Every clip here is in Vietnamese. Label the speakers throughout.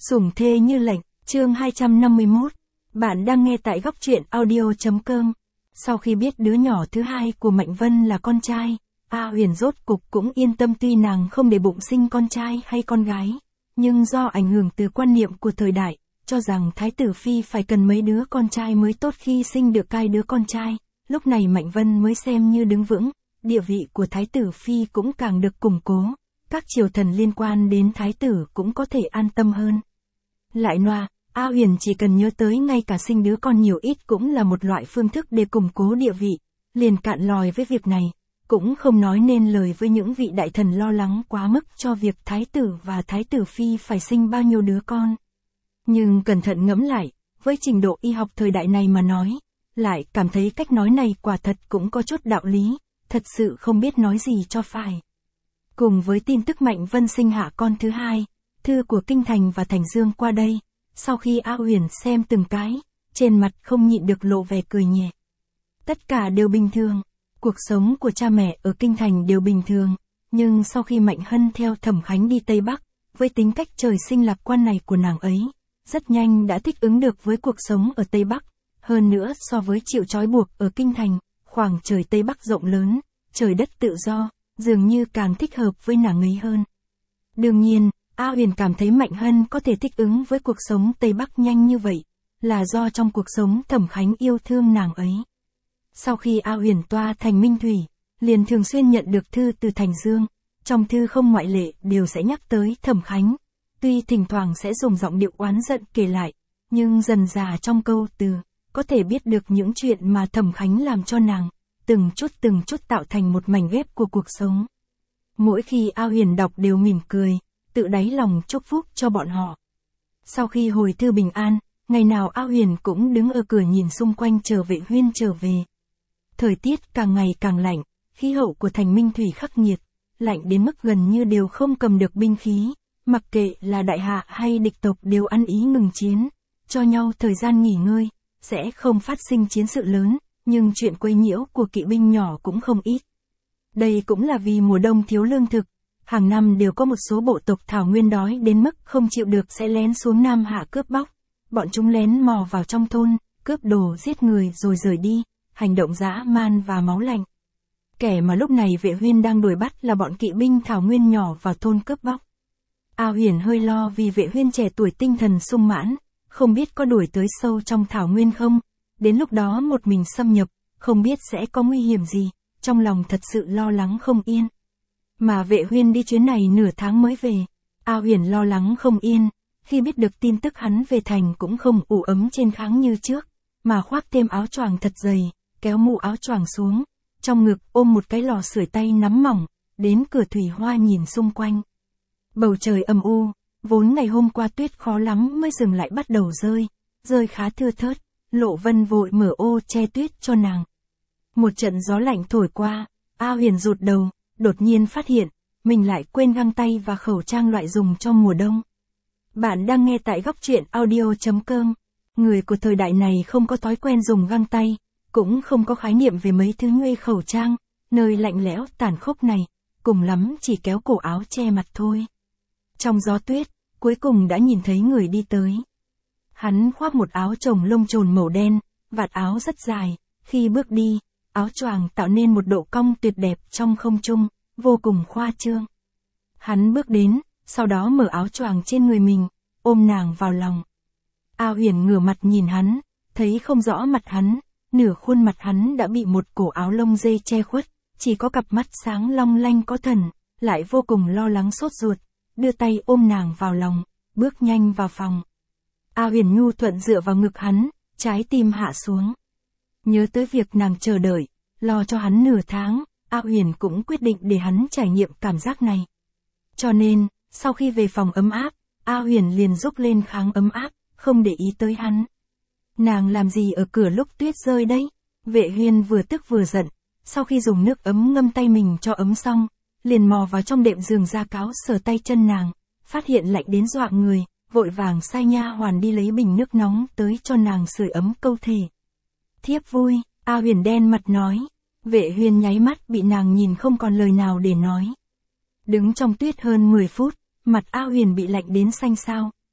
Speaker 1: Sủng thê như lệnh, chương 251. Bạn đang nghe tại góc truyện audio.com. Sau khi biết đứa nhỏ thứ hai của Mạnh Vân là con trai, A Huyền rốt cục cũng yên tâm, tuy nàng không để bụng sinh con trai hay con gái. Nhưng do ảnh hưởng từ quan niệm của thời đại, cho rằng Thái tử Phi phải cần mấy đứa con trai mới tốt khi sinh được hai đứa con trai. Lúc này Mạnh Vân mới xem như đứng vững, địa vị của Thái tử Phi cũng càng được củng cố. Các triều thần liên quan đến Thái tử cũng có thể an tâm hơn. Lại noa, A Huyền chỉ cần nhớ tới ngay cả sinh đứa con nhiều ít cũng là một loại phương thức để củng cố địa vị, liền cạn lòi với việc này, cũng không nói nên lời với những vị đại thần lo lắng quá mức cho việc Thái tử và Thái tử Phi phải sinh bao nhiêu đứa con. Nhưng cẩn thận ngẫm lại, với trình độ y học thời đại này mà nói, lại cảm thấy cách nói này quả thật cũng có chút đạo lý, thật sự không biết nói gì cho phải. Cùng với tin tức Mạnh Vân sinh hạ con thứ hai, thư của Kinh Thành và Thành Dương qua đây, sau khi A Huyền xem từng cái, trên mặt không nhịn được lộ vẻ cười nhẹ. Tất cả đều bình thường, cuộc sống của cha mẹ ở Kinh Thành đều bình thường, nhưng sau khi Mạnh Hân theo Thẩm Khánh đi Tây Bắc, với tính cách trời sinh lạc quan này của nàng ấy, rất nhanh đã thích ứng được với cuộc sống ở Tây Bắc, hơn nữa so với chịu trói buộc ở Kinh Thành, khoảng trời Tây Bắc rộng lớn, trời đất tự do, dường như càng thích hợp với nàng ấy hơn. Đương nhiên, A Huyền cảm thấy Mạnh Hân có thể thích ứng với cuộc sống Tây Bắc nhanh như vậy, là do trong cuộc sống Thẩm Khánh yêu thương nàng ấy. Sau khi A Huyền toa thành Minh Thủy, liền thường xuyên nhận được thư từ Thành Dương, trong thư không ngoại lệ đều sẽ nhắc tới Thẩm Khánh, tuy thỉnh thoảng sẽ dùng giọng điệu oán giận kể lại, nhưng dần dà trong câu từ, có thể biết được những chuyện mà Thẩm Khánh làm cho nàng, từng chút tạo thành một mảnh ghép của cuộc sống. Mỗi khi A Huyền đọc đều mỉm cười, tự đáy lòng chúc phúc cho bọn họ. Sau khi hồi thư bình an, ngày nào A Huyền cũng đứng ở cửa nhìn xung quanh chờ Vệ Huyên trở về. Thời tiết càng ngày càng lạnh, khí hậu của thành Minh Thủy khắc nghiệt, lạnh đến mức gần như đều không cầm được binh khí, mặc kệ là đại hạ hay địch tộc đều ăn ý ngừng chiến, cho nhau thời gian nghỉ ngơi, sẽ không phát sinh chiến sự lớn, nhưng chuyện quấy nhiễu của kỵ binh nhỏ cũng không ít. Đây cũng là vì mùa đông thiếu lương thực, hàng năm đều có một số bộ tộc Thảo Nguyên đói đến mức không chịu được sẽ lén xuống Nam Hạ cướp bóc. Bọn chúng lén mò vào trong thôn, cướp đồ giết người rồi rời đi, hành động dã man và máu lạnh. Kẻ mà lúc này Vệ Huyên đang đuổi bắt là bọn kỵ binh Thảo Nguyên nhỏ vào thôn cướp bóc. A Huyền hơi lo vì Vệ Huyên trẻ tuổi tinh thần sung mãn, không biết có đuổi tới sâu trong Thảo Nguyên không, đến lúc đó một mình xâm nhập, không biết sẽ có nguy hiểm gì, trong lòng thật sự lo lắng không yên. Mà Vệ Huyên đi chuyến này nửa tháng mới về, A Huyền lo lắng không yên, khi biết được tin tức hắn về thành cũng không ủ ấm trên kháng như trước, mà khoác thêm áo choàng thật dày, kéo mũ áo choàng xuống, trong ngực ôm một cái lò sưởi tay nắm mỏng, đến cửa thủy hoa nhìn xung quanh. Bầu trời âm u, vốn ngày hôm qua tuyết khó lắm mới dừng lại bắt đầu rơi khá thưa thớt, Lộ Vân vội mở ô che tuyết cho nàng. Một trận gió lạnh thổi qua, A Huyền rụt đầu, đột nhiên phát hiện, mình lại quên găng tay và khẩu trang loại dùng cho mùa đông. Bạn đang nghe tại góc truyện audio.com. Người của thời đại này không có thói quen dùng găng tay, cũng không có khái niệm về mấy thứ như khẩu trang, nơi lạnh lẽo tàn khốc này, cùng lắm chỉ kéo cổ áo che mặt thôi. Trong gió tuyết, cuối cùng đã nhìn thấy người đi tới. Hắn khoác một áo chồng lông chồn màu đen, vạt áo rất dài, khi bước đi, áo choàng tạo nên một độ cong tuyệt đẹp trong không trung, vô cùng khoa trương. Hắn bước đến, sau đó mở áo choàng trên người mình, ôm nàng vào lòng. A Huyền ngửa mặt nhìn hắn, thấy không rõ mặt hắn, nửa khuôn mặt hắn đã bị một cổ áo lông dê che khuất, chỉ có cặp mắt sáng long lanh có thần, lại vô cùng lo lắng sốt ruột, đưa tay ôm nàng vào lòng, bước nhanh vào phòng. A Huyền nhu thuận dựa vào ngực hắn, trái tim hạ xuống. Nhớ tới việc nàng chờ đợi, lo cho hắn nửa tháng, A Huyền cũng quyết định để hắn trải nghiệm cảm giác này. Cho nên, sau khi về phòng ấm áp, A Huyền liền rúc lên kháng ấm áp, không để ý tới hắn. Nàng làm gì ở cửa lúc tuyết rơi đấy? Vệ Huyên vừa tức vừa giận, sau khi dùng nước ấm ngâm tay mình cho ấm xong, liền mò vào trong đệm giường ra cáo sờ tay chân nàng, phát hiện lạnh đến dọa người, vội vàng sai nha hoàn đi lấy bình nước nóng tới cho nàng sưởi ấm câu thể. Thiếp vui, A Huyền đen mặt nói. Vệ Huyên nháy mắt bị nàng nhìn không còn lời nào để nói. Đứng trong tuyết hơn 10 phút, mặt A Huyền bị lạnh đến xanh xao,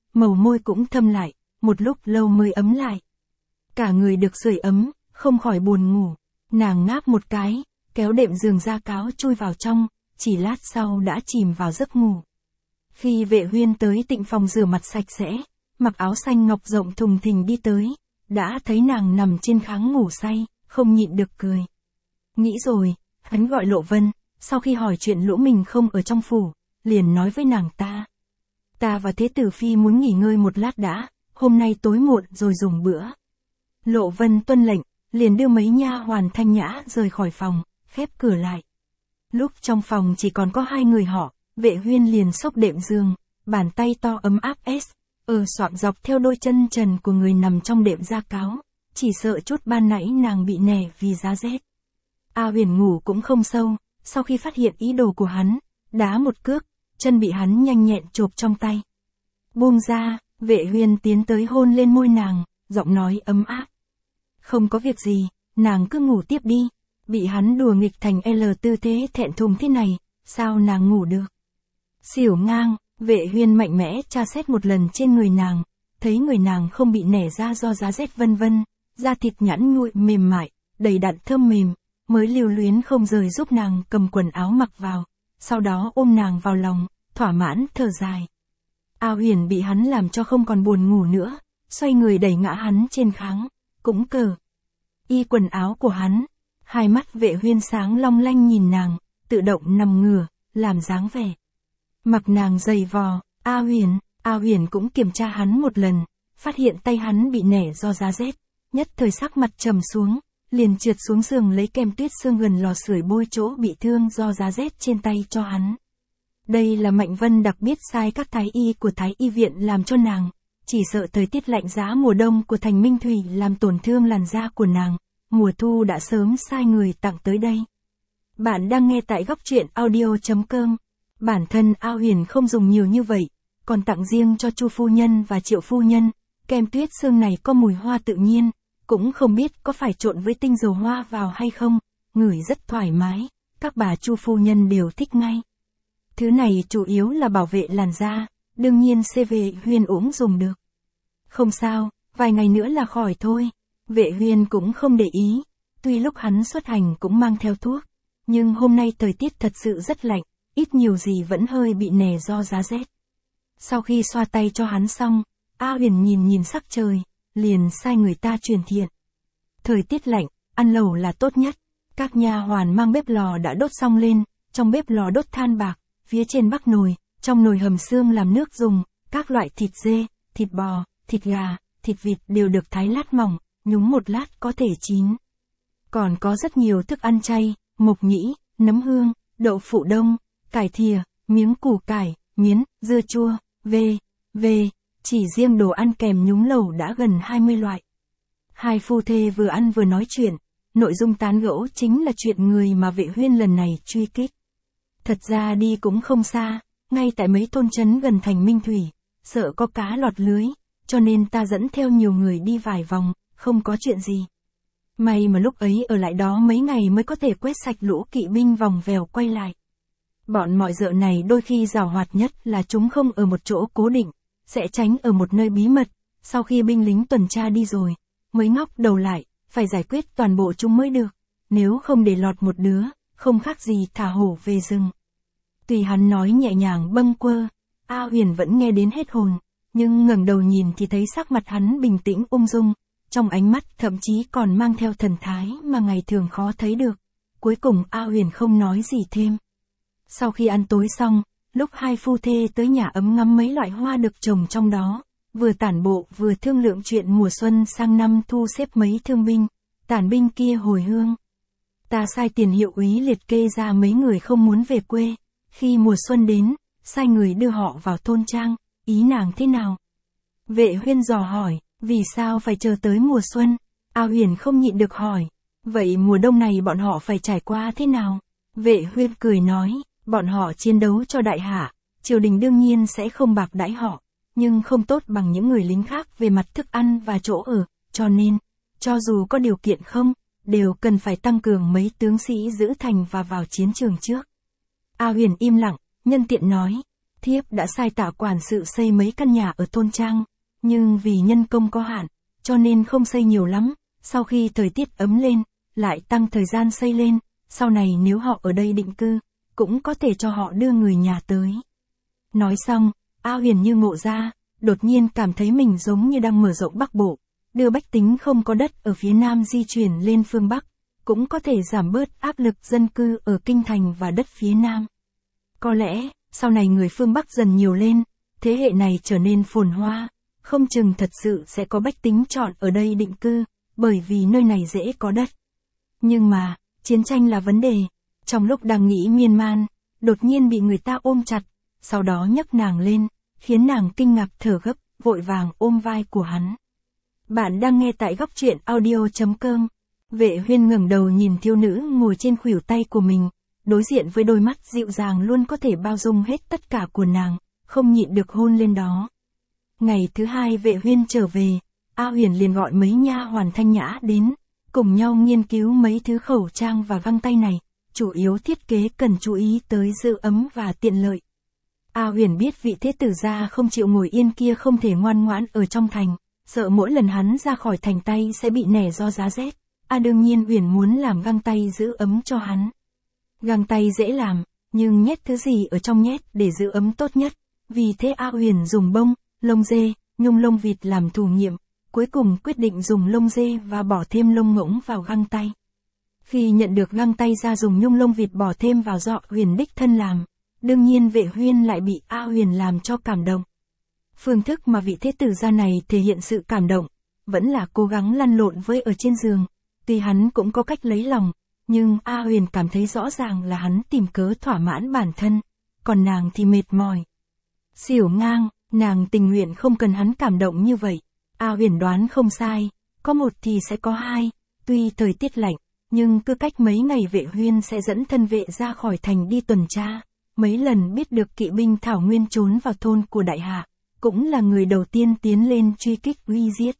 Speaker 1: màu môi cũng thâm lại, một lúc lâu mới ấm lại. Cả người được sưởi ấm, không khỏi buồn ngủ, nàng ngáp một cái, kéo đệm giường ra cáo chui vào trong, chỉ lát sau đã chìm vào giấc ngủ. Khi Vệ Huyên tới tịnh phòng rửa mặt sạch sẽ, mặc áo xanh ngọc rộng thùng thình đi tới, đã thấy nàng nằm trên kháng ngủ say, không nhịn được cười. Nghĩ rồi, hắn gọi Lộ Vân, sau khi hỏi chuyện Lỗ Mình không ở trong phủ, liền nói với nàng ta. Ta và Thế Tử Phi muốn nghỉ ngơi một lát đã, hôm nay tối muộn rồi dùng bữa. Lộ Vân tuân lệnh, liền đưa mấy nha hoàn thanh nhã rời khỏi phòng, khép cửa lại. Lúc trong phòng chỉ còn có hai người họ, Vệ Huyên liền xốc đệm giường, bàn tay to ấm áp soạng dọc theo đôi chân trần của người nằm trong đệm da cáo, chỉ sợ chút ban nãy nàng bị nẻ vì giá rét. A Huyền ngủ cũng không sâu, sau khi phát hiện ý đồ của hắn, đá một cước, chân bị hắn nhanh nhẹn chộp trong tay. Buông ra, Vệ Huyên tiến tới hôn lên môi nàng, giọng nói ấm áp. Không có việc gì, nàng cứ ngủ tiếp đi, bị hắn đùa nghịch thành tư thế thẹn thùng thế này, sao nàng ngủ được. Xỉu ngang, Vệ Huyên mạnh mẽ tra xét một lần trên người nàng, thấy người nàng không bị nẻ ra do giá rét vân vân, da thịt nhẵn nhụi mềm mại, đầy đặn thơm mềm, mới lưu luyến không rời giúp nàng cầm quần áo mặc vào, sau đó ôm nàng vào lòng, thỏa mãn thở dài. A Huyền bị hắn làm cho không còn buồn ngủ nữa, xoay người đẩy ngã hắn trên kháng, cũng y quần áo của hắn. Hai mắt Vệ Huyên sáng long lanh nhìn nàng, tự động nằm ngửa, làm dáng vẻ. Mặc nàng giày vò, A Huyền cũng kiểm tra hắn một lần, phát hiện tay hắn bị nẻ do giá rét, nhất thời sắc mặt trầm xuống, liền trượt xuống giường lấy kem tuyết sương gần lò sưởi bôi chỗ bị thương do giá rét trên tay cho hắn. Đây là Mạnh Vân đặc biệt sai các thái y của Thái y viện làm cho nàng, chỉ sợ thời tiết lạnh giá mùa đông của thành Minh Thủy làm tổn thương làn da của nàng, mùa thu đã sớm sai người tặng tới đây. Bạn đang nghe tại Góc Truyện Audio.com. Bản thân A Huyền không dùng nhiều như vậy, còn tặng riêng cho Chu phu nhân và Triệu phu nhân. Kem tuyết sương này có mùi hoa tự nhiên, cũng không biết có phải trộn với tinh dầu hoa vào hay không, ngửi rất thoải mái, các bà Chu phu nhân đều thích ngay. Thứ này chủ yếu là bảo vệ làn da, đương nhiên Vệ Huyên cũng dùng được. Không sao, vài ngày nữa là khỏi thôi. Vệ Huyên cũng không để ý, tuy lúc hắn xuất hành cũng mang theo thuốc, nhưng hôm nay thời tiết thật sự rất lạnh, ít nhiều gì vẫn hơi bị nẻ do giá rét. Sau khi xoa tay cho hắn xong, A Huyền nhìn sắc trời, liền sai người ta truyền thiện. Thời tiết lạnh, ăn lẩu là tốt nhất. Các nha hoàn mang bếp lò đã đốt xong lên, trong bếp lò đốt than bạc, phía trên bắc nồi, trong nồi hầm xương làm nước dùng, các loại thịt dê, thịt bò, thịt gà, thịt vịt đều được thái lát mỏng, nhúng một lát có thể chín. Còn có rất nhiều thức ăn chay, mộc nhĩ, nấm hương, đậu phụ đông, cải thìa, miếng củ cải, miến, dưa chua, chỉ riêng đồ ăn kèm nhúng lẩu đã gần 20 loại. Hai phu thê vừa ăn vừa nói chuyện, nội dung tán gẫu chính là chuyện người mà Vệ Huyên lần này truy kích. Thật ra đi cũng không xa, ngay tại mấy thôn trấn gần thành Minh Thủy, sợ có cá lọt lưới, cho nên ta dẫn theo nhiều người đi vài vòng, không có chuyện gì. May mà lúc ấy ở lại đó mấy ngày mới có thể quét sạch lũ kỵ binh vòng vèo quay lại. Bọn mọi dợ này đôi khi giàu hoạt nhất là chúng không ở một chỗ cố định, sẽ tránh ở một nơi bí mật, sau khi binh lính tuần tra đi rồi, mới ngóc đầu lại, phải giải quyết toàn bộ chúng mới được, nếu không để lọt một đứa, không khác gì thả hổ về rừng. Tuy hắn nói nhẹ nhàng bâng quơ, A Huyền vẫn nghe đến hết hồn, nhưng ngẩng đầu nhìn thì thấy sắc mặt hắn bình tĩnh ung dung, trong ánh mắt thậm chí còn mang theo thần thái mà ngày thường khó thấy được. Cuối cùng A Huyền không nói gì thêm. Sau khi ăn tối xong, lúc hai phu thê tới nhà ấm ngắm mấy loại hoa được trồng trong đó, vừa tản bộ vừa thương lượng chuyện mùa xuân sang năm thu xếp mấy thương binh, tản binh kia hồi hương. Ta sai tiền hiệu úy liệt kê ra mấy người không muốn về quê, khi mùa xuân đến, sai người đưa họ vào thôn trang, ý nàng thế nào? Vệ Huyên dò hỏi, vì sao phải chờ tới mùa xuân? A Huyền không nhịn được hỏi, vậy mùa đông này bọn họ phải trải qua thế nào? Vệ Huyên cười nói, bọn họ chiến đấu cho đại hạ, triều đình đương nhiên sẽ không bạc đãi họ, nhưng không tốt bằng những người lính khác về mặt thức ăn và chỗ ở, cho nên, cho dù có điều kiện không, đều cần phải tăng cường mấy tướng sĩ giữ thành và vào chiến trường trước. A Huyền im lặng, nhân tiện nói, thiếp đã sai Tạ quản sự xây mấy căn nhà ở thôn trang, nhưng vì nhân công có hạn, cho nên không xây nhiều lắm, sau khi thời tiết ấm lên, lại tăng thời gian xây lên, sau này nếu họ ở đây định cư, cũng có thể cho họ đưa người nhà tới. Nói xong, A Huyền như ngộ ra, đột nhiên cảm thấy mình giống như đang mở rộng Bắc Bộ, đưa bách tính không có đất ở phía Nam di chuyển lên phương Bắc, cũng có thể giảm bớt áp lực dân cư ở kinh thành và đất phía Nam. Có lẽ, sau này người phương Bắc dần nhiều lên, thế hệ này trở nên phồn hoa, không chừng thật sự sẽ có bách tính chọn ở đây định cư, bởi vì nơi này dễ có đất. Nhưng mà, chiến tranh là vấn đề. Trong lúc đang nghĩ miên man, đột nhiên bị người ta ôm chặt, sau đó nhấc nàng lên, khiến nàng kinh ngạc thở gấp, vội vàng ôm vai của hắn. Bạn đang nghe tại góc truyện audio.com. Vệ Huyên ngẩng đầu nhìn thiếu nữ ngồi trên khuỷu tay của mình, đối diện với đôi mắt dịu dàng luôn có thể bao dung hết tất cả của nàng, không nhịn được hôn lên đó. Ngày thứ hai Vệ Huyên trở về, A Huyền liền gọi mấy nha hoàn thanh nhã đến, cùng nhau nghiên cứu mấy thứ khẩu trang và găng tay này, chủ yếu thiết kế cần chú ý tới giữ ấm và tiện lợi. A Huyền biết vị thế tử gia không chịu ngồi yên kia không thể ngoan ngoãn ở trong thành, sợ mỗi lần hắn ra khỏi thành tay sẽ bị nẻ do giá rét. Đương nhiên Huyền muốn làm găng tay giữ ấm cho hắn. Găng tay dễ làm, nhưng nhét thứ gì ở trong nhét để giữ ấm tốt nhất, vì thế A Huyền dùng bông, lông dê, nhung lông vịt làm thử nghiệm, cuối cùng quyết định dùng lông dê và bỏ thêm lông ngỗng vào găng tay. Khi nhận được găng tay ra dùng nhung lông vịt bỏ thêm vào do Huyền đích thân làm, đương nhiên Vệ Huyên lại bị A Huyền làm cho cảm động. Phương thức mà vị thế tử gia này thể hiện sự cảm động, vẫn là cố gắng lăn lộn với ở trên giường. Tuy hắn cũng có cách lấy lòng, nhưng A Huyền cảm thấy rõ ràng là hắn tìm cớ thỏa mãn bản thân, còn nàng thì mệt mỏi. Xỉu ngang, nàng tình nguyện không cần hắn cảm động như vậy. A Huyền đoán không sai, có một thì sẽ có hai, tuy thời tiết lạnh, nhưng cứ cách mấy ngày Vệ Huyên sẽ dẫn thân vệ ra khỏi thành đi tuần tra, mấy lần biết được kỵ binh Thảo Nguyên trốn vào thôn của đại hạ, cũng là người đầu tiên tiến lên truy kích uy giết.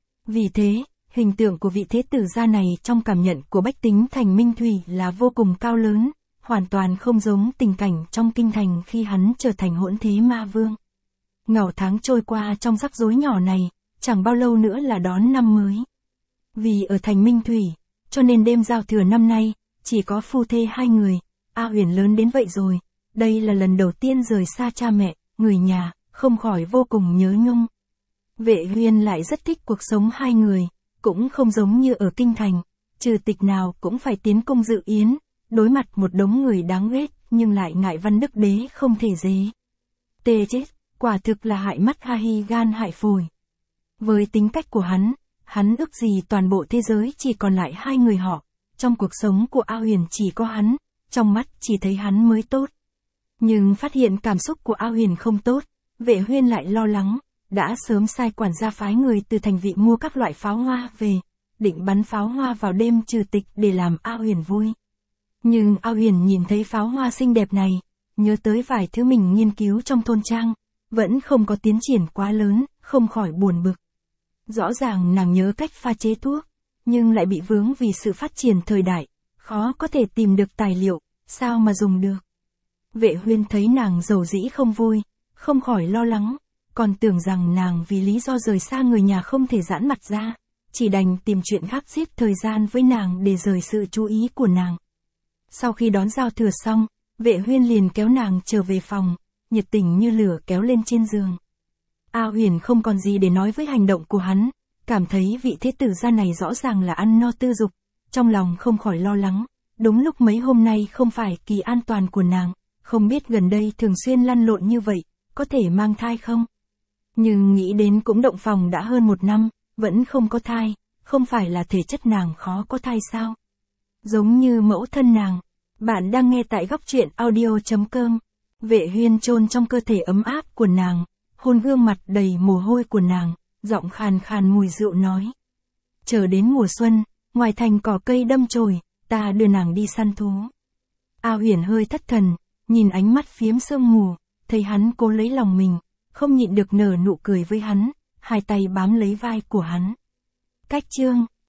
Speaker 1: Vì thế, hình tượng của vị thế tử gia này trong cảm nhận của bách tính thành Minh Thủy là vô cùng cao lớn, hoàn toàn không giống tình cảnh trong kinh thành khi hắn trở thành hỗn thế ma vương. Ngào tháng trôi qua trong rắc rối nhỏ này, chẳng bao lâu nữa là đón năm mới. Vì ở thành Minh Thủy, cho nên đêm giao thừa năm nay, chỉ có phu thê hai người. A Huyền lớn đến vậy rồi, đây là lần đầu tiên rời xa cha mẹ, người nhà, không khỏi vô cùng nhớ nhung. Vệ Huyên lại rất thích cuộc sống hai người, cũng không giống như ở kinh thành, trừ tịch nào cũng phải tiến cung dự yến, đối mặt một đống người đáng ghét, nhưng lại ngại văn đức đế không thể dế. Tê chết, quả thực là hại mắt Hahi gan hại phổi. Với tính cách của hắn ước gì toàn bộ thế giới chỉ còn lại hai người họ, trong cuộc sống của A Huyền chỉ có hắn, trong mắt chỉ thấy hắn mới tốt. Nhưng phát hiện cảm xúc của A Huyền không tốt, Vệ Huyên lại lo lắng, đã sớm sai quản gia phái người từ thành vị mua các loại pháo hoa về, định bắn pháo hoa vào đêm trừ tịch để làm A Huyền vui. Nhưng A Huyền nhìn thấy pháo hoa xinh đẹp này, nhớ tới vài thứ mình nghiên cứu trong thôn trang, vẫn không có tiến triển quá lớn, không khỏi buồn bực. Rõ ràng nàng nhớ cách pha chế thuốc, nhưng lại bị vướng vì sự phát triển thời đại, khó có thể tìm được tài liệu, sao mà dùng được. Vệ Huyên thấy nàng dầu dĩ không vui, không khỏi lo lắng, còn tưởng rằng nàng vì lý do rời xa người nhà không thể giãn mặt ra, chỉ đành tìm chuyện khác giết thời gian với nàng để rời sự chú ý của nàng. Sau khi đón giao thừa xong, Vệ Huyên liền kéo nàng trở về phòng, nhiệt tình như lửa kéo lên trên giường. A Huyền không còn gì để nói với hành động của hắn, cảm thấy vị thế tử gia này rõ ràng là ăn no tư dục, trong lòng không khỏi lo lắng, đúng lúc mấy hôm nay không phải kỳ an toàn của nàng, không biết gần đây thường xuyên lăn lộn như vậy, có thể mang thai không? Nhưng nghĩ đến cũng động phòng đã hơn 1 năm, vẫn không có thai, không phải là thể chất nàng khó có thai sao? Giống như mẫu thân nàng. Bạn đang nghe tại góc truyện audio.com. Vệ Huyên chôn trong cơ thể ấm áp của nàng, hôn gương mặt đầy mồ hôi của nàng, giọng khàn khàn mùi rượu nói. Chờ đến mùa xuân, ngoài thành cỏ cây đâm chồi, ta đưa nàng đi săn thú. A Huyền hơi thất thần, nhìn ánh mắt phiếm sương mù, thấy hắn cố lấy lòng mình, không nhịn được nở nụ cười với hắn, hai tay bám lấy vai của hắn. Cách chương